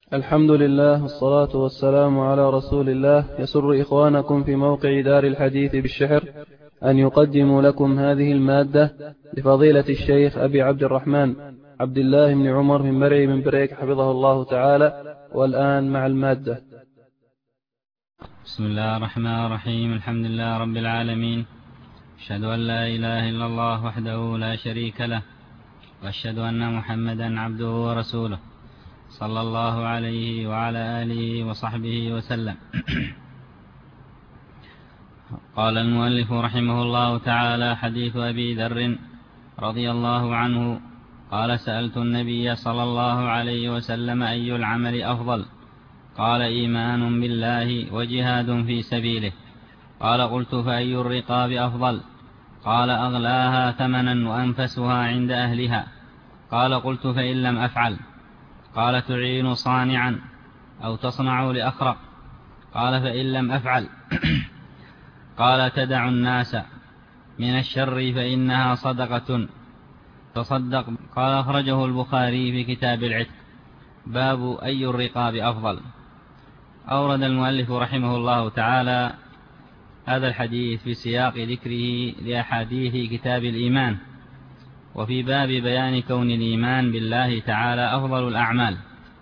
الحمد لله والصلاة والسلام على رسول الله. يسر إخوانكم في موقع دار الحديث بالشحر أن يقدموا لكم هذه المادة لفضيلة الشيخ أبي عبد الرحمن عبد الله بن عمر من مرعي من بريك حفظه الله تعالى. والآن مع المادة. بسم الله الرحمن الرحيم. الحمد لله رب العالمين، أشهد أن لا إله إلا الله وحده لا شريك له، وأشهد أن محمدا عبده ورسوله صلى الله عليه وعلى آله وصحبه وسلم. قال المؤلف رحمه الله تعالى: حديث أبي ذر رضي الله عنه قال: سألت النبي صلى الله عليه وسلم: أي العمل أفضل؟ قال: إيمان بالله وجهاد في سبيله. قال: قلت: فأي الرقاب أفضل؟ قال: أغلاها ثمنا وأنفسها عند أهلها. قال: قلت: فإن لم أفعل؟ قال: تعين صانعا أو تصنع لأخرق. قال: فإن لم أفعل؟ قال: تدع الناس من الشر فإنها صدقة تصدق. قال: أخرجه البخاري في كتاب العتق. باب أي الرقاب أفضل. أورد المؤلف رحمه الله تعالى هذا الحديث في سياق ذكره لأحاديث كتاب الإيمان، وفي باب بيان كون الإيمان بالله تعالى أفضل الأعمال.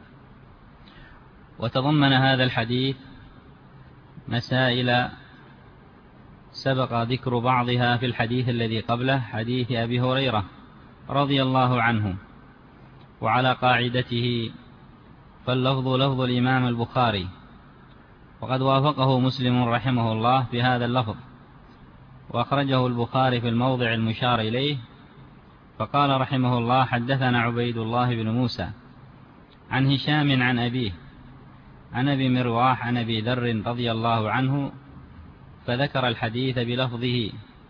وتضمن هذا الحديث مسائل سبق ذكر بعضها في الحديث الذي قبله، حديث أبي هريرة رضي الله عنه. وعلى قاعدته فاللفظ لفظ الإمام البخاري، وقد وافقه مسلم رحمه الله في هذا اللفظ، وأخرجه البخاري في الموضع المشار إليه، فقال رحمه الله: حدثنا عبيد الله بن موسى عن هشام عن أبيه عن أبي مرواح عن أبي ذر رضي الله عنه، فذكر الحديث بلفظه.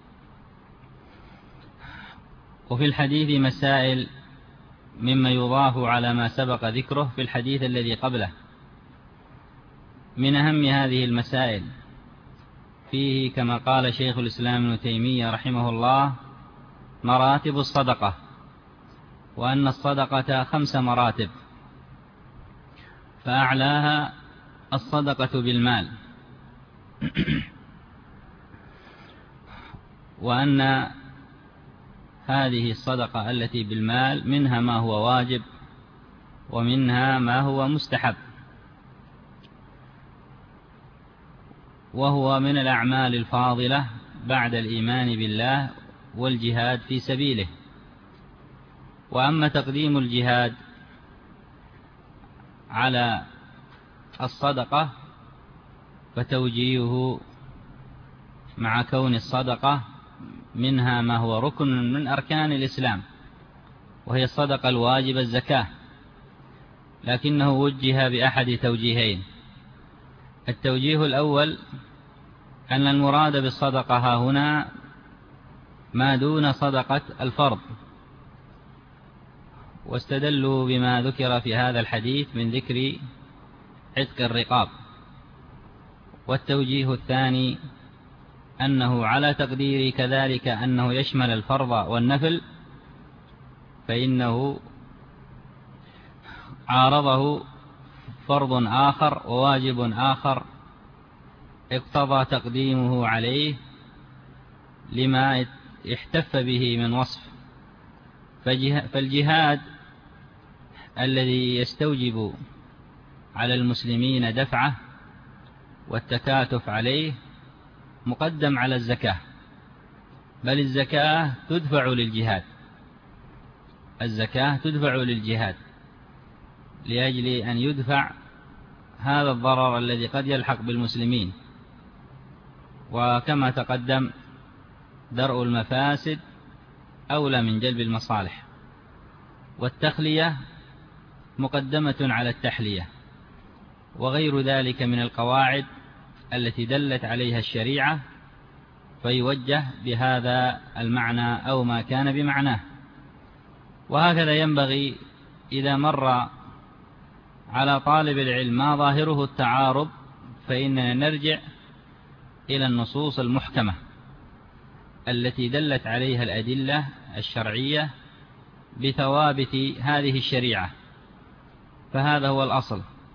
وفي الحديث مسائل مما يضاف على ما سبق ذكره في الحديث الذي قبله. من أهم هذه المسائل فيه، كما قال شيخ الإسلام ابن تيمية رحمه الله، مراتب الصدقة، وأن الصدقة 5 مراتب، فأعلاها الصدقة بالمال، وأن هذه الصدقة التي بالمال منها ما هو واجب ومنها ما هو مستحب، وهو من الأعمال الفاضلة بعد الإيمان بالله والجهاد في سبيله. وأما تقديم الجهاد على الصدقة فتوجيهه مع كون الصدقة منها ما هو ركن من أركان الإسلام، وهي الصدقة الواجبة الزكاة، لكنه وجه بأحد توجيهين. التوجيه الأول أن المراد بالصدقة ها هنا ما دون صدقة الفرض، واستدلوا بما ذكر في هذا الحديث من ذكر عتق الرقاب. والتوجيه الثاني أنه على تقدير كذلك أنه يشمل الفرض والنفل، فإنه عارضه فرض آخر وواجب آخر اقتضى تقديمه عليه لما احتف به من وصف. فالجهاد الذي يستوجب على المسلمين دفعه والتكاتف عليه مقدم على الزكاة، بل الزكاة تدفع للجهاد، الزكاة تدفع للجهاد لأجل أن يدفع هذا الضرر الذي قد يلحق بالمسلمين. وكما تقدم درء المفاسد أولى من جلب المصالح، والتخلية مقدمة على التحلية، وغير ذلك من القواعد التي دلت عليها الشريعة، فيوجه بهذا المعنى أو ما كان بمعناه. وهكذا ينبغي إذا مر على طالب العلم ما ظاهره التعارض، فإننا نرجع إلى النصوص المحكمة التي دلت عليها الأدلة الشرعية بثوابت هذه الشريعة، فهذا هو الأصل.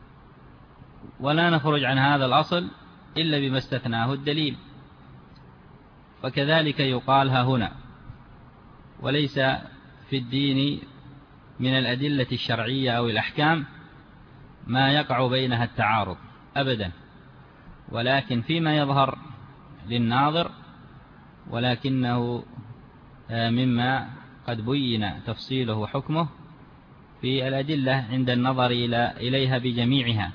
ولا نخرج عن هذا الأصل إلا بما استثناه الدليل. فكذلك يقال ها هنا، وليس في الدين من الأدلة الشرعية أو الأحكام ما يقع بينها التعارض أبدا، ولكن فيما يظهر للناظر، ولكنه مما قد بين تفصيله وحكمه في الأدلة عند النظر إليها بجميعها.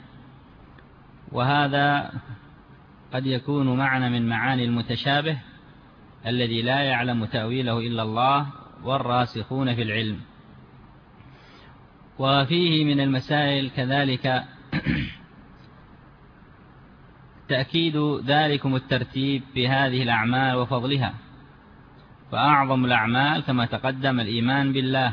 وهذا قد يكون معنى من معاني المتشابه الذي لا يعلم تأويله إلا الله والراسخون في العلم. وفيه من المسائل كذلك تأكيد ذلكم الترتيب في هذه الأعمال وفضلها. فأعظم الأعمال كما تقدم الإيمان بالله،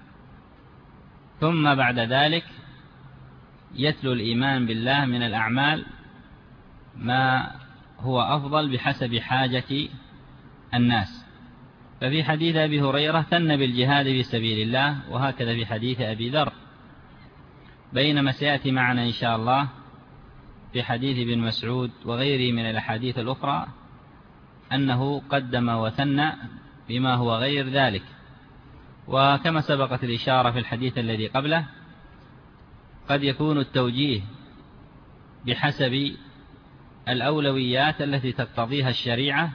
ثم بعد ذلك يتلو الإيمان بالله من الأعمال ما هو أفضل بحسب حاجة الناس. ففي حديث أبي هريرة ثن بالجهاد في سبيل الله، وهكذا في حديث أبي ذر، بينما سيأتي معنا إن شاء الله في حديث ابن مسعود وغيره من الأحاديث الأخرى أنه قدم وثنى بما هو غير ذلك. وكما سبقت الإشارة في الحديث الذي قبله، قد يكون التوجيه بحسب الأولويات التي تقتضيها الشريعة،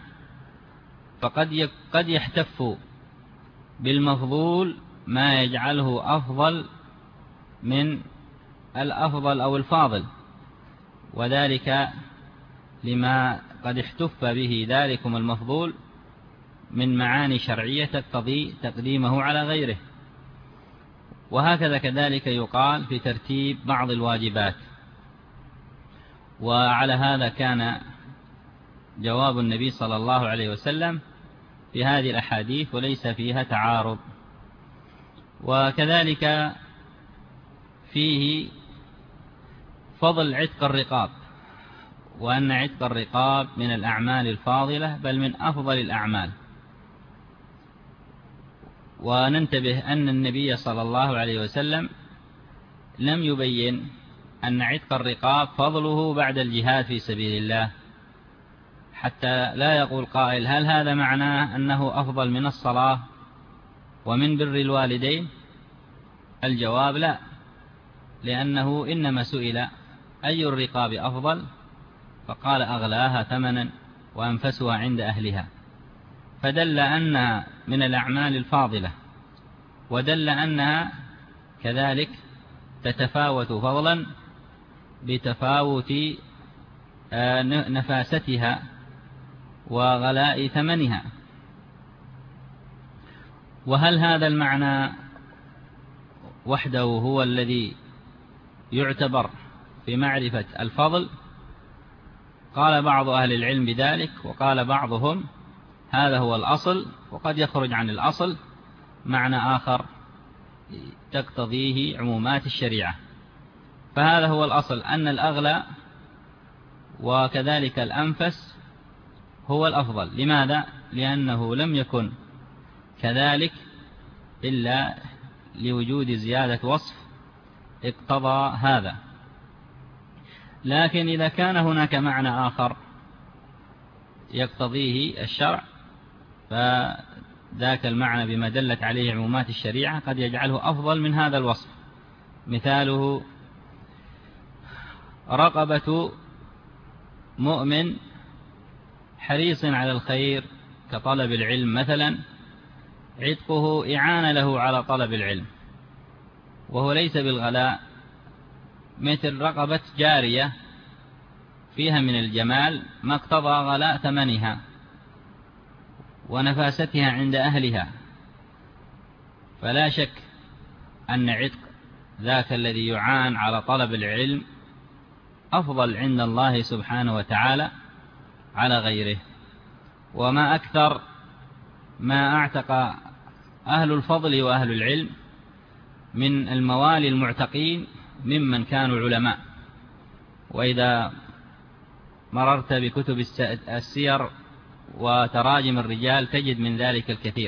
فقد يحتف بالمفضول ما يجعله أفضل من الأفضل أو الفاضل، وذلك لما قد احتف به ذلكم المفضول من معاني شرعية تقتضي تقديمه على غيره. وهكذا كذلك يقال في ترتيب بعض الواجبات. وعلى هذا كان جواب النبي صلى الله عليه وسلم في هذه الأحاديث، وليس فيها تعارض. وكذلك فيه فضل عتق الرقاب، وأن عتق الرقاب من الأعمال الفاضلة بل من أفضل الأعمال. وننتبه أن النبي صلى الله عليه وسلم لم يبين أن عتق الرقاب فضله بعد الجهاد في سبيل الله، حتى لا يقول قائل هل هذا معناه أنه أفضل من الصلاة ومن بر الوالدين؟ الجواب لا، لأنه إنما سئل أي الرقاب أفضل، فقال أغلاها ثمنا وأنفسها عند أهلها، فدل أنها من الأعمال الفاضلة، ودل أنها كذلك تتفاوت فضلا بتفاوت نفاستها وغلاء ثمنها. وهل هذا المعنى وحده هو الذي يعتبر في معرفة الفضل؟ قال بعض أهل العلم بذلك، وقال بعضهم هذا هو الأصل، وقد يخرج عن الأصل معنى آخر تقتضيه عمومات الشريعة. فهذا هو الأصل، أن الأغلى وكذلك الأنفس هو الأفضل. لماذا؟ لأنه لم يكن كذلك إلا لوجود زيادة وصف اقتضى هذا. لكن إذا كان هناك معنى آخر يقتضيه الشرع، فذاك المعنى بما دلت عليه عمومات الشريعة قد يجعله أفضل من هذا الوصف. مثاله رقبة مؤمن حريص على الخير كطلب العلم مثلا، عتقه إعانة له على طلب العلم، وهو ليس بالغلاء، مثل رقبة جارية فيها من الجمال ما اقتضى غلاء ثمنها ونفاستها عند أهلها. فلا شك أن عتق ذاك الذي يعان على طلب العلم أفضل عند الله سبحانه وتعالى على غيره. وما أكثر ما اعتق أهل الفضل وأهل العلم من الموالي المعتقين ممن كانوا علماء. وإذا مررت بكتب السير وتراجم الرجال تجد من ذلك الكثير.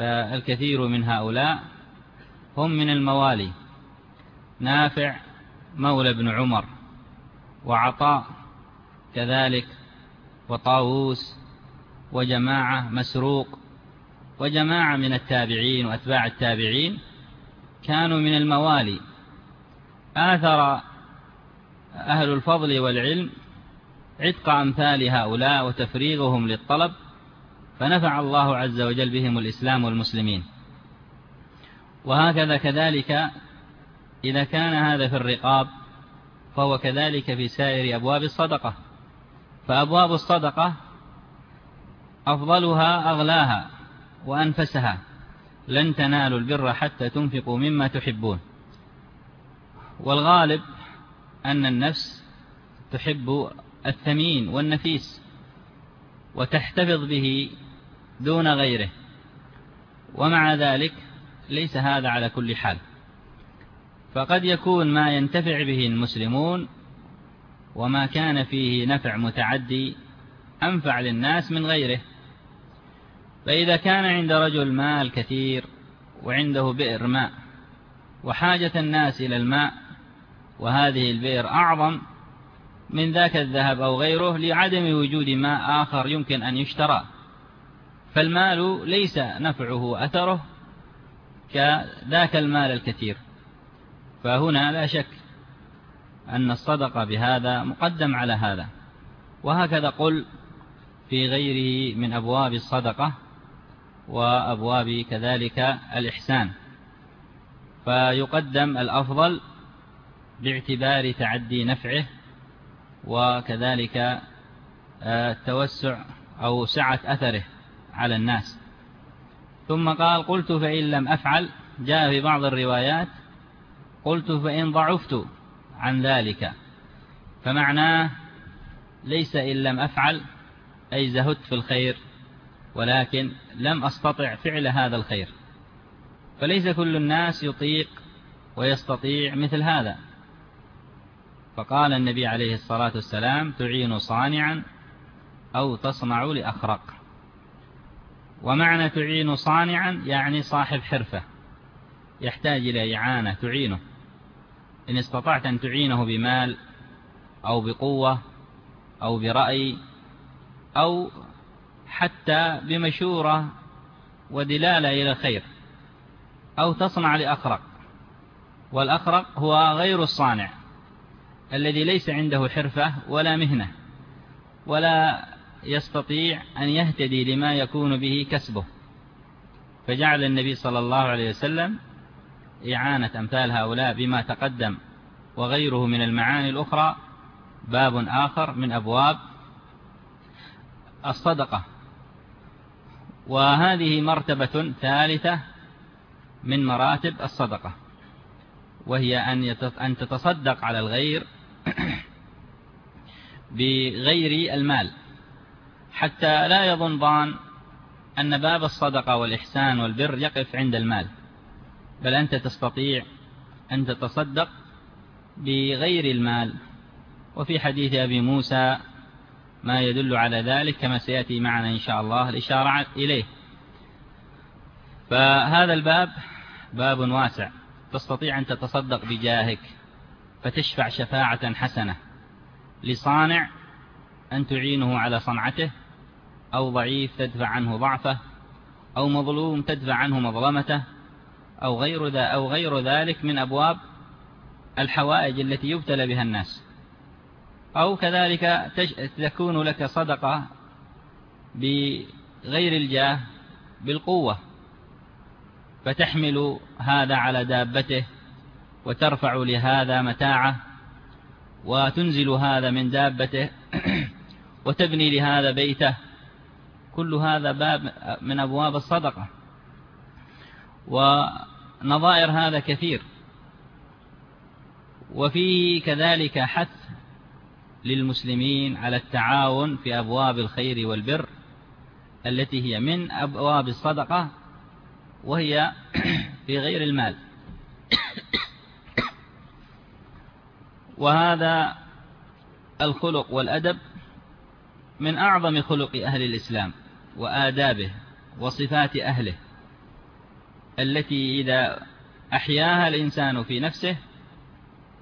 فالكثير من هؤلاء هم من الموالي. نافع مولى بن عمر وعطاء كذلك وطاووس وجماعة مسروق وجماعة من التابعين وأتباع التابعين كانوا من الموالي. آثر أهل الفضل والعلم عتق أمثال هؤلاء وتفريغهم للطلب، فنفع الله عز وجل بهم الإسلام والمسلمين. وهكذا كذلك إذا كان هذا في الرقاب فهو كذلك في سائر أبواب الصدقة. فأبواب الصدقة أفضلها أغلاها وأنفسها، لن تنالوا البر حتى تنفقوا مما تحبون. والغالب أن النفس تحب الثمين والنفيس وتحتفظ به دون غيره، ومع ذلك ليس هذا على كل حال، فقد يكون ما ينتفع به المسلمون وما كان فيه نفع متعدي أنفع للناس من غيره. فإذا كان عند رجل مال كثير وعنده بئر ماء وحاجة الناس إلى الماء، وهذه البئر أعظم من ذاك الذهب أو غيره لعدم وجود ماء آخر يمكن أن يشترى، فالمال ليس نفعه أثره كذاك المال الكثير. فهنا لا شك أن الصدقة بهذا مقدم على هذا. وهكذا قل في غيره من أبواب الصدقة وأبواب كذلك الإحسان، فيقدم الأفضل باعتبار تعدي نفعه وكذلك التوسع أو سعة أثره على الناس. ثم قال قلت فإن لم أفعل، جاء في بعض الروايات قلت فإن ضعفت عن ذلك، فمعناه ليس إن لم أفعل أي زهدت في الخير، ولكن لم أستطع فعل هذا الخير. فليس كل الناس يطيق ويستطيع مثل هذا. فقال النبي عليه الصلاة والسلام تعين صانعا أو تصنع لأخرق. ومعنى تعين صانعا يعني صاحب حرفة يحتاج إلى إعانة تعينه، إن استطعت أن تعينه بمال أو بقوة أو برأي أو حتى بمشورة ودلالة إلى الخير. أو تصنع لأخرق، والأخرق هو غير الصانع الذي ليس عنده حرفة ولا مهنة ولا يستطيع أن يهتدي لما يكون به كسبه. فجعل النبي صلى الله عليه وسلم إعانة أمثال هؤلاء بما تقدم وغيره من المعاني الأخرى باب آخر من أبواب الصدقة. وهذه مرتبة ثالثة من مراتب الصدقة، وهي أن تتصدق على الغير بغير المال، حتى لا يظن أن باب الصدقة والإحسان والبر يقف عند المال، بل أنت تستطيع أن تتصدق بغير المال. وفي حديث أبي موسى ما يدل على ذلك كما سيأتي معنا إن شاء الله الإشارة إليه. فهذا الباب باب واسع، تستطيع أن تتصدق بجاهك فتشفع شفاعة حسنة لصانع أن تعينه على صنعته، أو ضعيف تدفع عنه ضعفه، أو مظلوم تدفع عنه مظلمته، أو غير ذلك من أبواب الحوائج التي يبتلى بها الناس. أو كذلك تكون لك صدقة بغير الجاه بالقوة، فتحمل هذا على دابته وترفع لهذا متاعه وتنزل هذا من دابته وتبني لهذا بيته. كل هذا باب من أبواب الصدقة، ونظائر هذا كثير. وفيه كذلك حث للمسلمين على التعاون في أبواب الخير والبر التي هي من أبواب الصدقة، وهي في غير المال. وهذا الخلق والأدب من أعظم خلق أهل الإسلام وآدابه وصفات أهله، التي إذا أحياها الإنسان في نفسه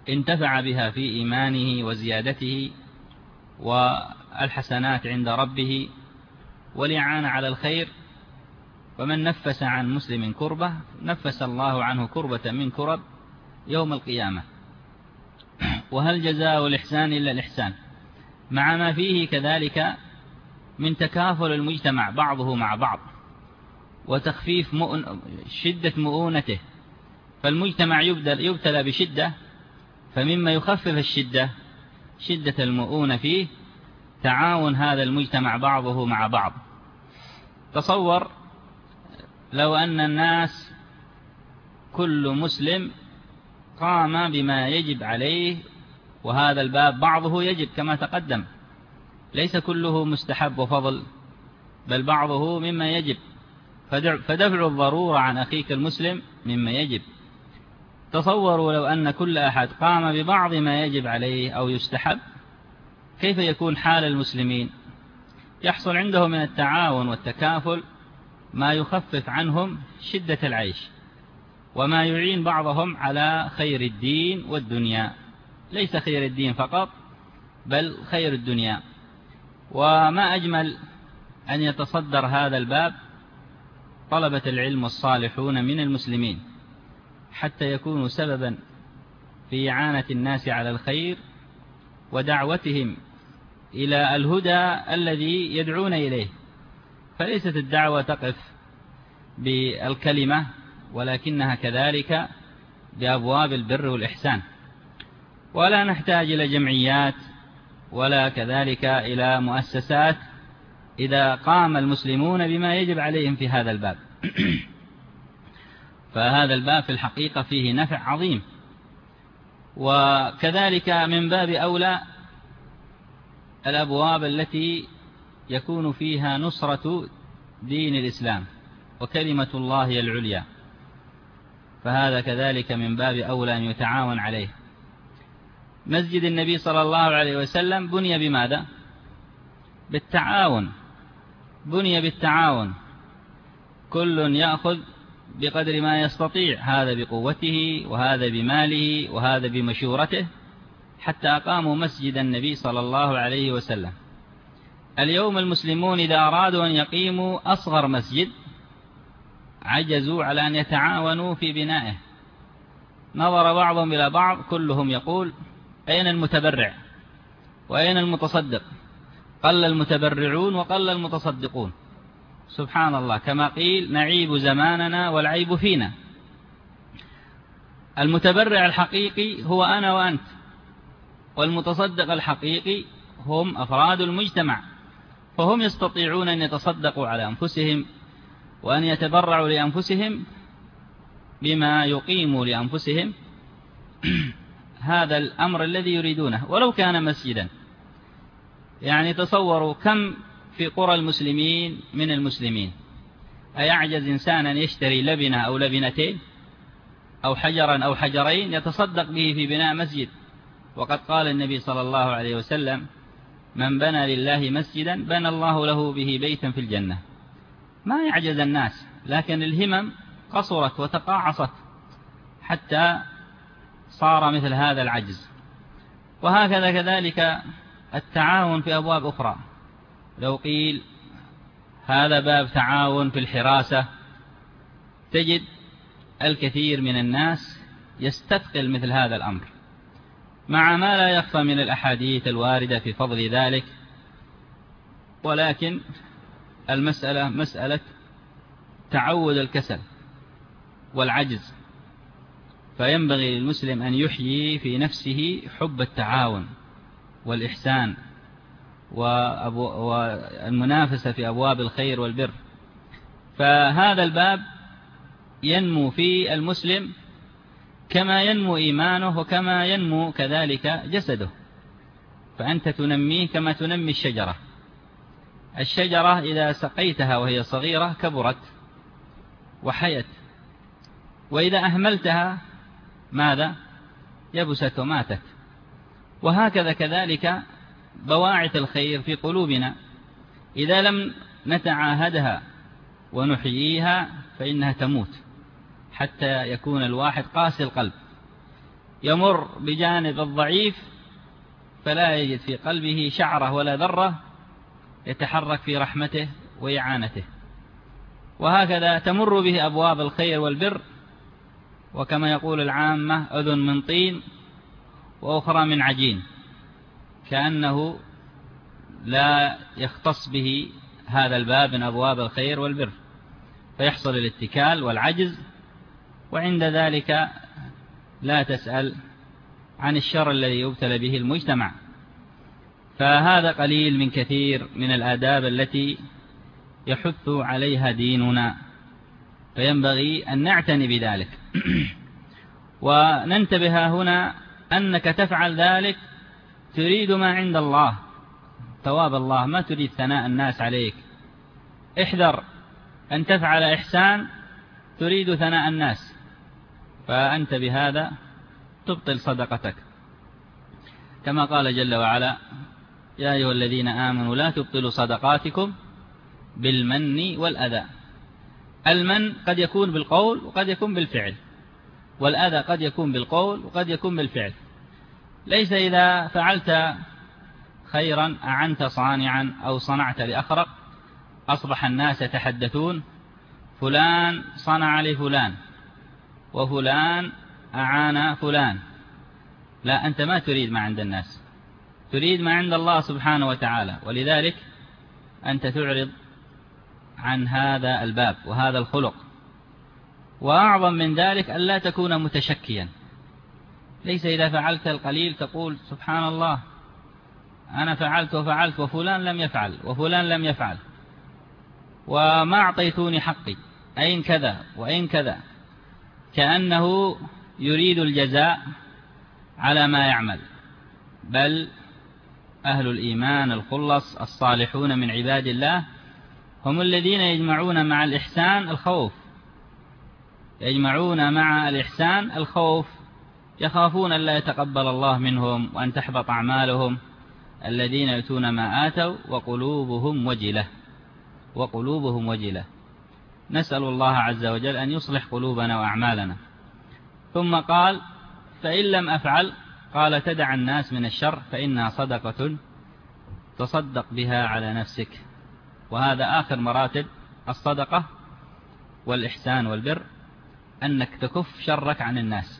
انتفع بها في إيمانه وزيادته والحسنات عند ربه والإعانة على الخير. ومن نفس عن مسلم كربة نفس الله عنه كربة من كرب يوم القيامة. وهل جزاء الإحسان إلا الإحسان، مع ما فيه كذلك من تكافل المجتمع بعضه مع بعض وتخفيف شدة مؤونته. فالمجتمع يبتلى بشدة، فمما يخفف الشدة شدة المؤونة فيه تعاون هذا المجتمع بعضه مع بعض. تصور لو أن الناس كل مسلم قام بما يجب عليه، وهذا الباب بعضه يجب كما تقدم، ليس كله مستحب وفضل، بل بعضه مما يجب، فدفع الضرورة عن أخيك المسلم مما يجب. تصوروا لو أن كل أحد قام ببعض ما يجب عليه أو يستحب، كيف يكون حال المسلمين؟ يحصل عندهم من التعاون والتكافل ما يخفف عنهم شدة العيش، وما يعين بعضهم على خير الدين والدنيا، ليس خير الدين فقط بل خير الدنيا. وما أجمل أن يتصدر هذا الباب طلبة العلم الصالحون من المسلمين، حتى يكونوا سببا في إعانة الناس على الخير ودعوتهم إلى الهدى الذي يدعون إليه. فليست الدعوة تقف بالكلمة، ولكنها كذلك بأبواب البر والإحسان. ولا نحتاج إلى جمعيات ولا كذلك إلى مؤسسات إذا قام المسلمون بما يجب عليهم في هذا الباب. فهذا الباب في الحقيقة فيه نفع عظيم. وكذلك من باب أولى الأبواب التي يكون فيها نصرة دين الإسلام وكلمة الله العليا، فهذا كذلك من باب أولى أن يتعاون عليه. مسجد النبي صلى الله عليه وسلم بني بماذا؟ بالتعاون، بني بالتعاون، كل يأخذ بقدر ما يستطيع، هذا بقوته وهذا بماله وهذا بمشورته، حتى أقاموا مسجد النبي صلى الله عليه وسلم. اليوم المسلمون إذا أرادوا أن يقيموا أصغر مسجد عجزوا على أن يتعاونوا في بنائه. نظر بعضهم إلى بعض، كلهم يقول أين المتبرع وأين المتصدق؟ قل المتبرعون وقل المتصدقون. سبحان الله، كما قيل نعيب زماننا والعيب فينا. المتبرع الحقيقي هو أنا وأنت، والمتصدق الحقيقي هم أفراد المجتمع، فهم يستطيعون أن يتصدقوا على أنفسهم وأن يتبرعوا لأنفسهم بما يقيموا لأنفسهم هذا الأمر الذي يريدونه ولو كان مسجدا. يعني تصوروا كم في قرى المسلمين من المسلمين، أيعجز إنسان أن يشتري لبنة أو لبنتين أو حجرا أو حجرين يتصدق به في بناء مسجد؟ وقد قال النبي صلى الله عليه وسلم من بنى لله مسجدا بنى الله له به بيتا في الجنة. ما يعجز الناس، لكن الهمم قصرت وتقاعصت حتى صار مثل هذا العجز. وهكذا كذلك التعاون في أبواب أخرى. لو قيل هذا باب تعاون في الحراسة، تجد الكثير من الناس يستثقل مثل هذا الأمر، مع ما لا يخفى من الأحاديث الواردة في فضل ذلك. ولكن المسألة مسألة تعود الكسل والعجز، فينبغي للمسلم أن يحيي في نفسه حب التعاون والإحسان والمنافسة في أبواب الخير والبر. فهذا الباب ينمو في المسلم كما ينمو إيمانه وكما ينمو كذلك جسده، فأنت تنميه كما تنمي الشجرة. الشجرة إذا سقيتها وهي صغيرة كبرت وحيت، وإذا أهملتها ماذا؟ يبست وماتت. وهكذا كذلك بواعث الخير في قلوبنا إذا لم نتعاهدها ونحييها فإنها تموت، حتى يكون الواحد قاسي القلب. يمر بجانب الضعيف فلا يجد في قلبه شعرة ولا ذرة يتحرك في رحمته وإعانته. وهكذا تمر به أبواب الخير والبر، وكما يقول العامة أذن من طين وأخرى من عجين، كأنه لا يختص به هذا الباب من أبواب الخير والبر، فيحصل الاتكال والعجز، وعند ذلك لا تسأل عن الشر الذي يبتلى به المجتمع. فهذا قليل من كثير من الآداب التي يحث عليها ديننا، فينبغي أن نعتني بذلك. وننتبه هنا أنك تفعل ذلك تريد ما عند الله، ثواب الله، ما تريد ثناء الناس عليك. احذر أن تفعل إحسان تريد ثناء الناس، فأنت بهذا تبطل صدقتك، كما قال جل وعلا: يا أيها الذين آمنوا لا تبطلوا صدقاتكم بالمن والأذى. المن قد يكون بالقول وقد يكون بالفعل، والأذى قد يكون بالقول وقد يكون بالفعل. ليس إذا فعلت خيرا أعنت صانعا أو صنعت لأخرق أصبح الناس يتحدثون فلان صنع لفلان وفلان أعان فلان. لا، أنت ما تريد ما عند الناس، تريد ما عند الله سبحانه وتعالى، ولذلك أنت تعرض عن هذا الباب وهذا الخلق. وأعظم من ذلك ألا تكون متشكيا. ليس إذا فعلت القليل تقول سبحان الله أنا فعلت وفعلت وفلان لم يفعل وفلان لم يفعل وما أعطيتوني حقي، أين كذا وأين كذا، كأنه يريد الجزاء على ما يعمل. بل أهل الإيمان الخلص الصالحون من عباد الله هم الذين يجمعون مع الإحسان الخوف، يجمعون مع الإحسان الخوف، يخافون أن لا يتقبل الله منهم وأن تحبط أعمالهم، الذين يؤتون ما آتوا وقلوبهم وجلة، وقلوبهم وجلة. نسأل الله عز وجل أن يصلح قلوبنا وأعمالنا. ثم قال: فإن لم أفعل، قال: تدع الناس من الشر فإنها صدقة تصدق بها على نفسك. وهذا آخر مراتب الصدقة والإحسان والبر، أنك تكف شرك عن الناس.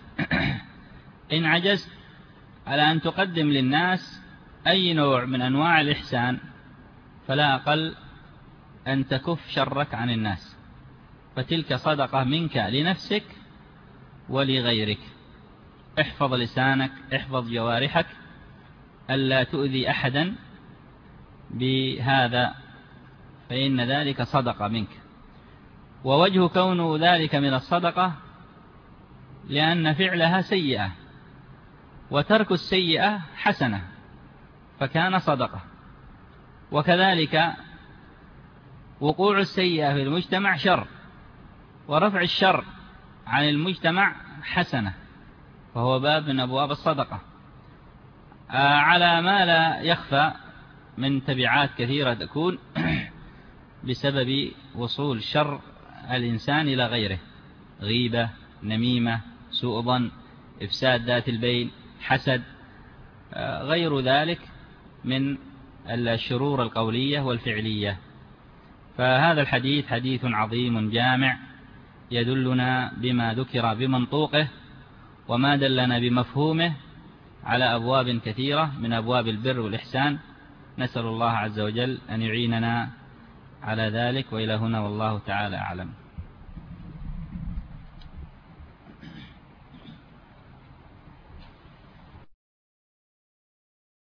إن عجزت على أن تقدم للناس أي نوع من أنواع الإحسان فلا أقل أن تكف شرك عن الناس، فتلك صدقة منك لنفسك ولغيرك. احفظ لسانك، احفظ جوارحك، ألا تؤذي أحدا بهذا، فإن ذلك صدقة منك. ووجه كون ذلك من الصدقة لأن فعلها سيئة وترك السيئة حسنة، فكان صدقة. وكذلك وقوع السيئة في المجتمع شر، ورفع الشر عن المجتمع حسنة، فهو باب من أبواب الصدقة، على ما لا يخفى من تبعات كثيرة تكون بسبب وصول شر الإنسان إلى غيره: غيبة، نميمة، سوء ظن، إفساد ذات البين، حسد، غير ذلك من الشرور القولية والفعلية. فهذا الحديث حديث عظيم جامع يدلنا بما ذكر بمنطوقه وما دلنا بمفهومه على أبواب كثيرة من أبواب البر والإحسان. نسأل الله عز وجل أن يعيننا على ذلك. وإلى هنا والله تعالى أعلم.